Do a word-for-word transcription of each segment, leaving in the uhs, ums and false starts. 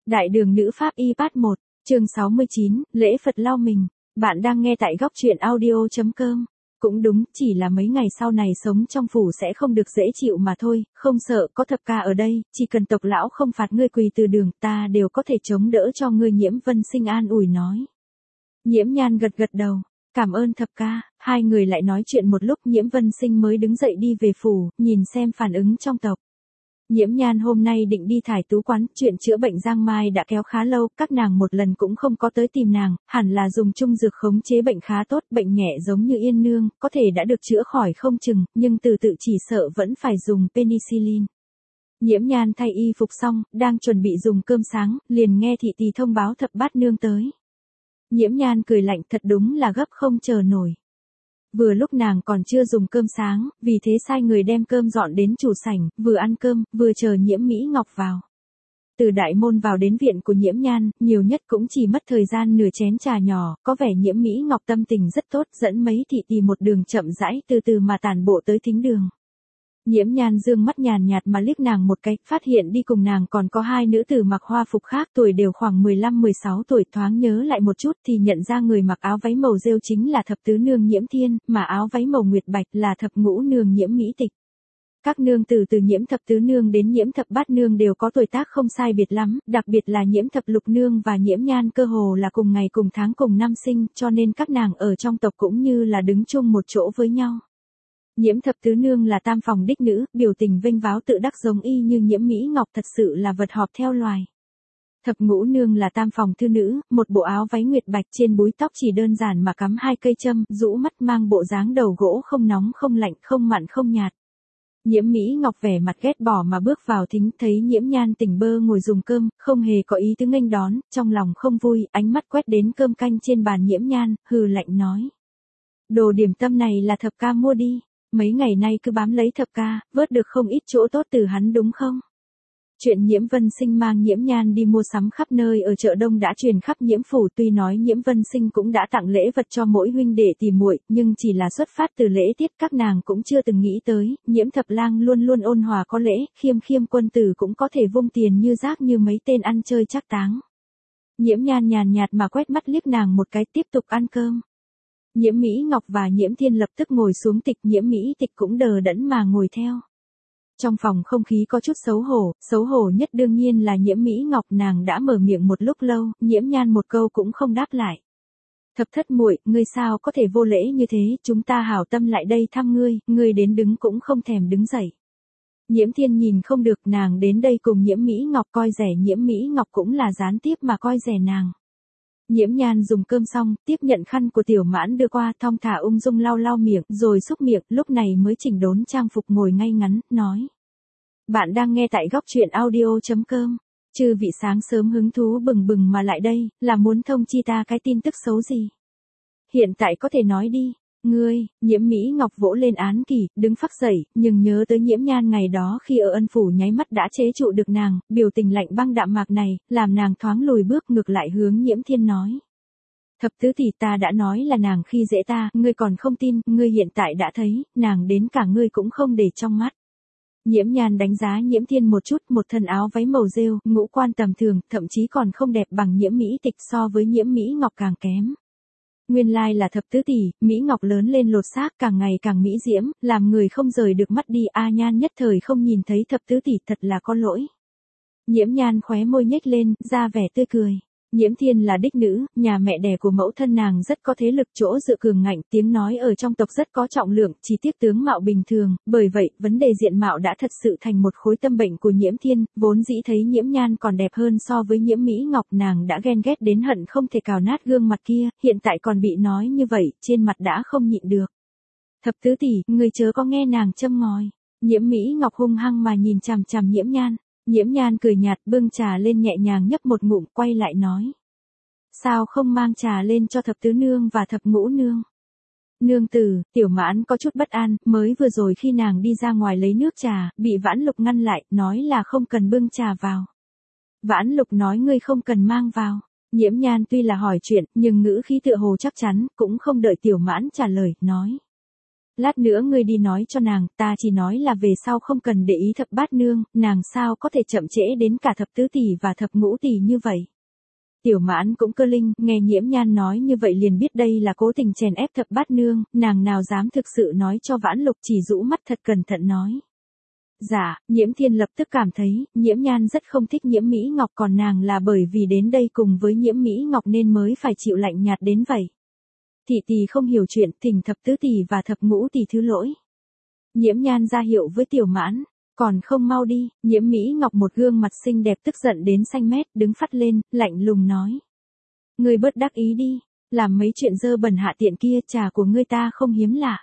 Đại đường nữ pháp y part một, chương sáu mươi chín, lễ Phật lau mình. Bạn đang nghe tại góc truyện audio chấm com. Cũng đúng, chỉ là mấy ngày sau này sống trong phủ sẽ không được dễ chịu mà thôi, không sợ, có thập ca ở đây, chỉ cần tộc lão không phạt ngươi quỳ từ đường, ta đều có thể chống đỡ cho ngươi. Nhiễm Vân Sinh an ủi nói. Nhiễm Nhan gật gật đầu, cảm ơn thập ca. Hai người lại nói chuyện một lúc, Nhiễm Vân Sinh mới đứng dậy đi về phủ, nhìn xem phản ứng trong tộc. Nhiễm Nhan hôm nay định đi thải tú quán, chuyện chữa bệnh Giang Mai đã kéo khá lâu, các nàng một lần cũng không có tới tìm nàng, hẳn là dùng chung dược khống chế bệnh khá tốt, bệnh nhẹ giống như Yên Nương, có thể đã được chữa khỏi không chừng, nhưng từ tự chỉ sợ vẫn phải dùng penicillin. Nhiễm Nhan thay y phục xong, đang chuẩn bị dùng cơm sáng, liền nghe thị tỳ thông báo thập bát nương tới. Nhiễm Nhan cười lạnh, thật đúng là gấp không chờ nổi. Vừa lúc nàng còn chưa dùng cơm sáng, vì thế sai người đem cơm dọn đến chủ sảnh, vừa ăn cơm, vừa chờ Nhiễm Mỹ Ngọc vào. Từ đại môn vào đến viện của Nhiễm Nhan, nhiều nhất cũng chỉ mất thời gian nửa chén trà nhỏ, có vẻ Nhiễm Mỹ Ngọc tâm tình rất tốt, dẫn mấy thị tỳ một đường chậm rãi từ từ mà tản bộ tới thính đường. Nhiễm Nhan dương mắt nhàn nhạt mà liếc nàng một cái, phát hiện đi cùng nàng còn có hai nữ tử mặc hoa phục khác, tuổi đều khoảng mười lăm mười sáu tuổi, thoáng nhớ lại một chút thì nhận ra người mặc áo váy màu rêu chính là thập tứ nương Nhiễm Thiên, mà áo váy màu nguyệt bạch là thập ngũ nương Nhiễm Mỹ Tịch. Các nương tử từ Nhiễm thập tứ nương đến Nhiễm thập bát nương đều có tuổi tác không sai biệt lắm, đặc biệt là Nhiễm thập lục nương và Nhiễm Nhan cơ hồ là cùng ngày cùng tháng cùng năm sinh, cho nên các nàng ở trong tộc cũng như là đứng chung một chỗ với nhau. Nhiễm thập tứ nương là tam phòng đích nữ, biểu tình vênh váo tự đắc giống y như Nhiễm Mỹ Ngọc, thật sự là vật họp theo loài. Thập ngũ nương là tam phòng thư nữ, một bộ áo váy nguyệt bạch, trên búi tóc chỉ đơn giản mà cắm hai cây châm, rũ mắt, mang bộ dáng đầu gỗ không nóng không lạnh, không mặn không nhạt. Nhiễm Mỹ Ngọc vẻ mặt ghét bỏ mà bước vào thính, thấy Nhiễm Nhan tỉnh bơ ngồi dùng cơm, không hề có ý tứ nghênh đón, trong lòng không vui, ánh mắt quét đến cơm canh trên bàn Nhiễm Nhan, hừ lạnh nói: đồ điểm tâm này là thập ca mua đi. Mấy ngày nay cứ bám lấy thập ca, vớt được không ít chỗ tốt từ hắn đúng không? Chuyện Nhiễm Vân Sinh mang Nhiễm Nhan đi mua sắm khắp nơi ở chợ đông đã truyền khắp Nhiễm phủ, tuy nói Nhiễm Vân Sinh cũng đã tặng lễ vật cho mỗi huynh đệ tỷ muội, nhưng chỉ là xuất phát từ lễ tiết, các nàng cũng chưa từng nghĩ tới, Nhiễm thập lang luôn luôn ôn hòa có lễ, khiêm khiêm quân tử cũng có thể vung tiền như rác như mấy tên ăn chơi trác táng. Nhiễm Nhan nhàn nhạt mà quét mắt liếc nàng một cái, tiếp tục ăn cơm. Nhiễm Mỹ Ngọc và Nhiễm Thiên lập tức ngồi xuống, Tịch Nhiễm Mỹ Tịch cũng đờ đẫn mà ngồi theo. Trong phòng không khí có chút xấu hổ, xấu hổ nhất đương nhiên là Nhiễm Mỹ Ngọc, nàng đã mở miệng một lúc lâu, Nhiễm Nhan một câu cũng không đáp lại. Thập thất muội, ngươi sao có thể vô lễ như thế, chúng ta hảo tâm lại đây thăm ngươi, ngươi đến đứng cũng không thèm đứng dậy. Nhiễm Thiên nhìn không được, nàng đến đây cùng Nhiễm Mỹ Ngọc coi rẻ Nhiễm Mỹ Ngọc cũng là gián tiếp mà coi rẻ nàng. Nhiễm Nhan dùng cơm xong, tiếp nhận khăn của Tiểu Mãn đưa qua, thong thả ung dung lau lau miệng, rồi xúc miệng, lúc này mới chỉnh đốn trang phục ngồi ngay ngắn, nói. Bạn đang nghe tại góc truyện audio chấm com. Chư vị sáng sớm hứng thú bừng bừng mà lại đây, là muốn thông chi ta cái tin tức xấu gì? Hiện tại có thể nói đi. Ngươi, Nhiễm Mỹ Ngọc vỗ lên án kỷ, đứng phắc dậy, nhưng nhớ tới Nhiễm Nhan ngày đó khi ở ân phủ nháy mắt đã chế trụ được nàng, biểu tình lạnh băng đạm mạc này, làm nàng thoáng lùi bước, ngược lại hướng Nhiễm Thiên nói. Thập tứ tỷ, ta đã nói là nàng khi dễ ta, ngươi còn không tin, ngươi hiện tại đã thấy, nàng đến cả ngươi cũng không để trong mắt. Nhiễm Nhan đánh giá Nhiễm Thiên một chút, một thân áo váy màu rêu, ngũ quan tầm thường, thậm chí còn không đẹp bằng Nhiễm Mỹ Tịch, so với Nhiễm Mỹ Ngọc càng kém. Nguyên lai là thập tứ tỷ, Mỹ Ngọc lớn lên lột xác, càng ngày càng mỹ diễm, làm người không rời được mắt đi. A Nhan nhất thời không nhìn thấy thập tứ tỷ, thật là có lỗi. Nhiễm Nhan khóe môi nhếch lên, ra vẻ tươi cười. Nhiễm Thiên là đích nữ, nhà mẹ đẻ của mẫu thân nàng rất có thế lực, chỗ dựa cường ngạnh, tiếng nói ở trong tộc rất có trọng lượng, chỉ tiếc tướng mạo bình thường, bởi vậy, vấn đề diện mạo đã thật sự thành một khối tâm bệnh của Nhiễm Thiên, vốn dĩ thấy Nhiễm Nhan còn đẹp hơn so với Nhiễm Mỹ Ngọc, nàng đã ghen ghét đến hận không thể cào nát gương mặt kia, hiện tại còn bị nói như vậy, trên mặt đã không nhịn được. Thập tứ tỷ, người chớ có nghe nàng châm ngòi. Nhiễm Mỹ Ngọc hung hăng mà nhìn chằm chằm Nhiễm Nhan. Nhiễm Nhan cười nhạt, bưng trà lên nhẹ nhàng nhấp một ngụm, quay lại nói. Sao không mang trà lên cho thập tứ nương và thập ngũ nương? Nương tử, Tiểu Mãn có chút bất an, mới vừa rồi khi nàng đi ra ngoài lấy nước trà, bị Vãn Lục ngăn lại, nói là không cần bưng trà vào. Vãn Lục nói ngươi không cần mang vào. Nhiễm Nhan tuy là hỏi chuyện, nhưng ngữ khí tựa hồ chắc chắn, cũng không đợi Tiểu Mãn trả lời, nói. Lát nữa ngươi đi nói cho nàng, ta chỉ nói là về sau không cần để ý thập bát nương, nàng sao có thể chậm trễ đến cả thập tứ tỷ và thập ngũ tỷ như vậy. Tiểu Mãn cũng cơ linh, nghe Nhiễm Nhan nói như vậy liền biết đây là cố tình chèn ép thập bát nương, nàng nào dám thực sự nói cho Vãn Lục, chỉ rũ mắt thật cẩn thận nói. Dạ, Nhiễm Thiên lập tức cảm thấy, Nhiễm Nhan rất không thích Nhiễm Mỹ Ngọc, còn nàng là bởi vì đến đây cùng với Nhiễm Mỹ Ngọc nên mới phải chịu lạnh nhạt đến vậy. Thị tỷ không hiểu chuyện, thỉnh thập tứ tỷ và thập ngũ tỷ thứ lỗi. Nhiễm Nhan ra hiệu với Tiểu Mãn, còn không mau đi. Nhiễm Mỹ Ngọc một gương mặt xinh đẹp tức giận đến xanh mét, đứng phắt lên, lạnh lùng nói. Ngươi bớt đắc ý đi, làm mấy chuyện dơ bẩn hạ tiện kia, trà của ngươi ta không hiếm lạ.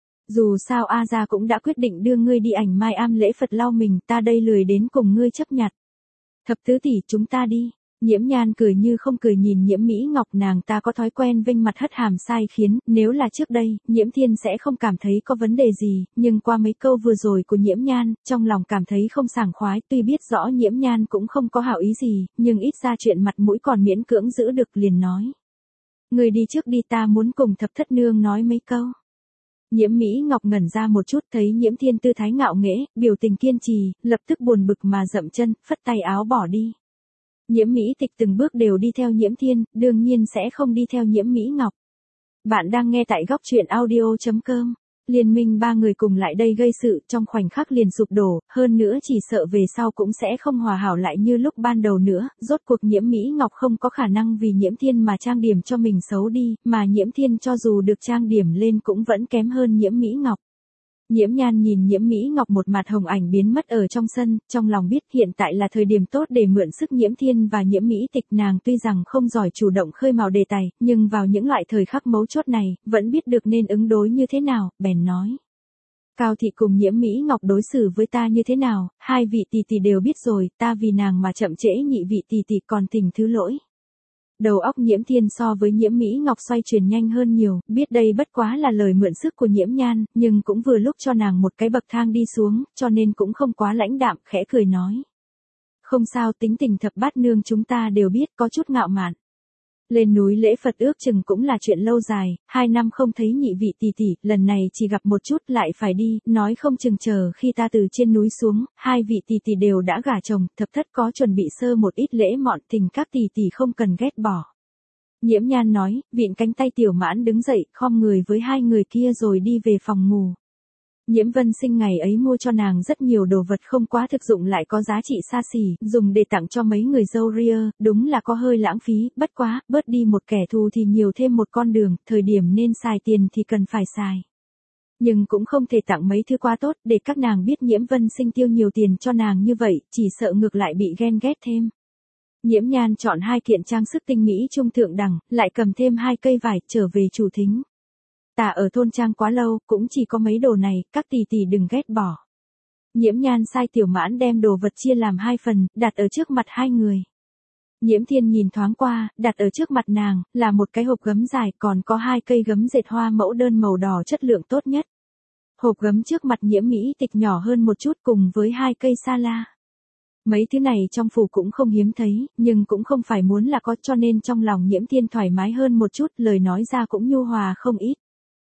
Dù sao A gia cũng đã quyết định đưa ngươi đi ảnh mai am lễ Phật lau mình, ta đây lười đến cùng ngươi chấp nhặt. Thập tứ tỷ, chúng ta đi. Nhiễm Nhan cười như không cười nhìn Nhiễm Mỹ Ngọc, nàng ta có thói quen vênh mặt hất hàm sai khiến, nếu là trước đây, Nhiễm Thiên sẽ không cảm thấy có vấn đề gì, nhưng qua mấy câu vừa rồi của Nhiễm Nhan, trong lòng cảm thấy không sảng khoái, tuy biết rõ Nhiễm Nhan cũng không có hảo ý gì, nhưng ít ra chuyện mặt mũi còn miễn cưỡng giữ được, liền nói. Người đi trước đi, ta muốn cùng thập thất nương nói mấy câu. Nhiễm Mỹ Ngọc ngẩn ra một chút, thấy Nhiễm Thiên tư thái ngạo nghễ, biểu tình kiên trì, lập tức buồn bực mà dậm chân, phất tay áo bỏ đi. Nhiễm Mỹ Tịch từng bước đều đi theo Nhiễm Thiên, đương nhiên sẽ không đi theo Nhiễm Mỹ Ngọc. Bạn đang nghe tại góc truyện audio chấm com. Liên minh ba người cùng lại đây gây sự, trong khoảnh khắc liền sụp đổ, hơn nữa chỉ sợ về sau cũng sẽ không hòa hảo lại như lúc ban đầu nữa, rốt cuộc Nhiễm Mỹ Ngọc không có khả năng vì Nhiễm Thiên mà trang điểm cho mình xấu đi, mà Nhiễm Thiên cho dù được trang điểm lên cũng vẫn kém hơn Nhiễm Mỹ Ngọc. Nhiễm Nhan nhìn Nhiễm Mỹ Ngọc một mặt hồng ảnh biến mất ở trong sân, trong lòng biết hiện tại là thời điểm tốt để mượn sức Nhiễm Thiên và Nhiễm Mỹ Tịch, nàng tuy rằng không giỏi chủ động khơi mào đề tài, nhưng vào những loại thời khắc mấu chốt này, vẫn biết được nên ứng đối như thế nào, bèn nói. Cao thị cùng Nhiễm Mỹ Ngọc đối xử với ta như thế nào, hai vị tỷ tỷ đều biết rồi, ta vì nàng mà chậm trễ nhị vị tỷ tỷ còn thỉnh thứ lỗi. Đầu óc Nhiễm Thiên so với Nhiễm Mỹ Ngọc xoay chuyển nhanh hơn nhiều, biết đây bất quá là lời mượn sức của Nhiễm Nhan, nhưng cũng vừa lúc cho nàng một cái bậc thang đi xuống, cho nên cũng không quá lãnh đạm, khẽ cười nói. Không sao, tính tình thập bát nương chúng ta đều biết, có chút ngạo mạn. Lên núi lễ Phật ước chừng cũng là chuyện lâu dài, hai năm không thấy nhị vị tỷ tỷ, lần này chỉ gặp một chút lại phải đi, nói không chừng chờ khi ta từ trên núi xuống, hai vị tỷ tỷ đều đã gả chồng, thập thất có chuẩn bị sơ một ít lễ mọn, tình các tỷ tỷ không cần ghét bỏ. Nhiễm Nhan nói, vịn cánh tay Tiểu Mãn đứng dậy, khom người với hai người kia rồi đi về phòng ngủ. Nhiễm Vân Sinh ngày ấy mua cho nàng rất nhiều đồ vật không quá thực dụng lại có giá trị xa xỉ, dùng để tặng cho mấy người dâu ria, đúng là có hơi lãng phí, bất quá, bớt đi một kẻ thù thì nhiều thêm một con đường, thời điểm nên xài tiền thì cần phải xài. Nhưng cũng không thể tặng mấy thứ quá tốt, để các nàng biết Nhiễm Vân Sinh tiêu nhiều tiền cho nàng như vậy, chỉ sợ ngược lại bị ghen ghét thêm. Nhiễm Nhan chọn hai kiện trang sức tinh mỹ trung thượng đẳng, lại cầm thêm hai cây vải, trở về chủ thính. Ta ở thôn trang quá lâu, cũng chỉ có mấy đồ này, các tỷ tỷ đừng ghét bỏ. Nhiễm Nhan sai Tiểu Mãn đem đồ vật chia làm hai phần, đặt ở trước mặt hai người. Nhiễm Thiên nhìn thoáng qua, đặt ở trước mặt nàng, là một cái hộp gấm dài, còn có hai cây gấm dệt hoa mẫu đơn màu đỏ chất lượng tốt nhất. Hộp gấm trước mặt Nhiễm Mỹ Tịch nhỏ hơn một chút cùng với hai cây sa la. Mấy thứ này trong phủ cũng không hiếm thấy, nhưng cũng không phải muốn là có, cho nên trong lòng Nhiễm Thiên thoải mái hơn một chút, lời nói ra cũng nhu hòa không ít.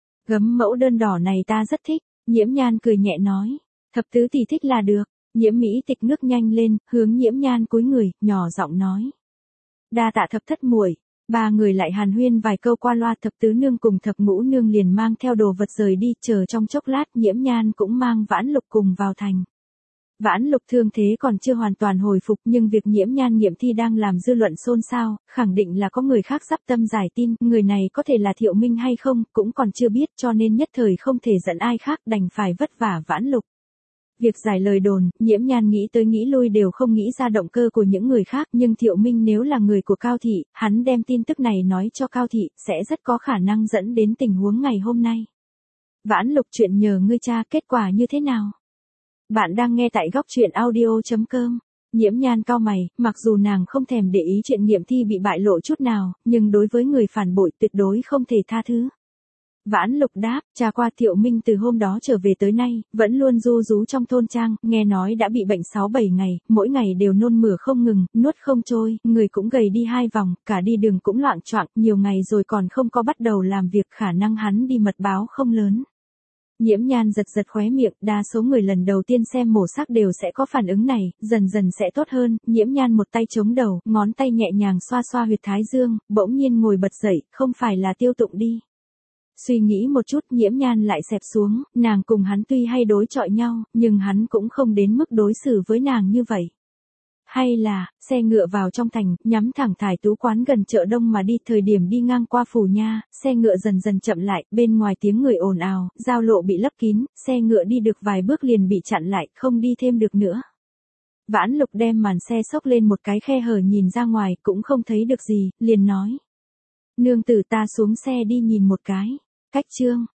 Gấm mẫu đơn đỏ này ta rất thích, Nhiễm Nhan cười nhẹ nói, thập tứ tỷ thích là được. Nhiễm Mỹ Tịch ngước nhanh lên, hướng Nhiễm Nhan cúi người, nhỏ giọng nói. Đa tạ thập thất muội. Ba người lại hàn huyên vài câu qua loa, thập tứ nương cùng thập ngũ nương liền mang theo đồ vật rời đi, chờ trong chốc lát Nhiễm Nhan cũng mang Vãn Lục cùng vào thành. Vãn Lục thương thế còn chưa hoàn toàn hồi phục, nhưng việc Nhiễm Nhan nghiệm thi đang làm dư luận xôn xao, khẳng định là có người khác sắp tâm giải tin, người này có thể là Thiệu Minh hay không, cũng còn chưa biết, cho nên nhất thời không thể dẫn ai khác, đành phải vất vả Vãn Lục. Việc giải lời đồn, Nhiễm Nhan nghĩ tới nghĩ lui đều không nghĩ ra động cơ của những người khác, nhưng Thiệu Minh nếu là người của Cao Thị, hắn đem tin tức này nói cho Cao Thị, sẽ rất có khả năng dẫn đến tình huống ngày hôm nay. Vãn Lục, chuyện nhờ ngươi cha, kết quả như thế nào? Bạn đang nghe tại góc truyện audio chấm com. Nhiễm Nhan cau mày, mặc dù nàng không thèm để ý chuyện nghiệm thi bị bại lộ chút nào, nhưng đối với người phản bội tuyệt đối không thể tha thứ. Vãn Lục đáp, cha qua Thiệu Minh từ hôm đó trở về tới nay, vẫn luôn ru rú trong thôn trang, nghe nói đã bị bệnh sáu bảy ngày, mỗi ngày đều nôn mửa không ngừng, nuốt không trôi, người cũng gầy đi hai vòng, cả đi đường cũng loạng choạng, nhiều ngày rồi còn không có bắt đầu làm việc, khả năng hắn đi mật báo không lớn. Nhiễm Nhan giật giật khóe miệng, đa số người lần đầu tiên xem mổ xác đều sẽ có phản ứng này, dần dần sẽ tốt hơn. Nhiễm Nhan một tay chống đầu, ngón tay nhẹ nhàng xoa xoa huyệt thái dương, bỗng nhiên ngồi bật dậy, không phải là Tiêu Tụng đi. Suy nghĩ một chút, Nhiễm Nhan lại xẹp xuống, nàng cùng hắn tuy hay đối chọi nhau, nhưng hắn cũng không đến mức đối xử với nàng như vậy. Hay là, xe ngựa vào trong thành, nhắm thẳng Thải Tú quán gần chợ đông mà đi, thời điểm đi ngang qua phủ nha, xe ngựa dần dần chậm lại, bên ngoài tiếng người ồn ào, giao lộ bị lấp kín, xe ngựa đi được vài bước liền bị chặn lại, không đi thêm được nữa. Vãn Lục đem màn xe xốc lên một cái khe hở nhìn ra ngoài, cũng không thấy được gì, liền nói. Nương tử ta xuống xe đi nhìn một cái. Cách chương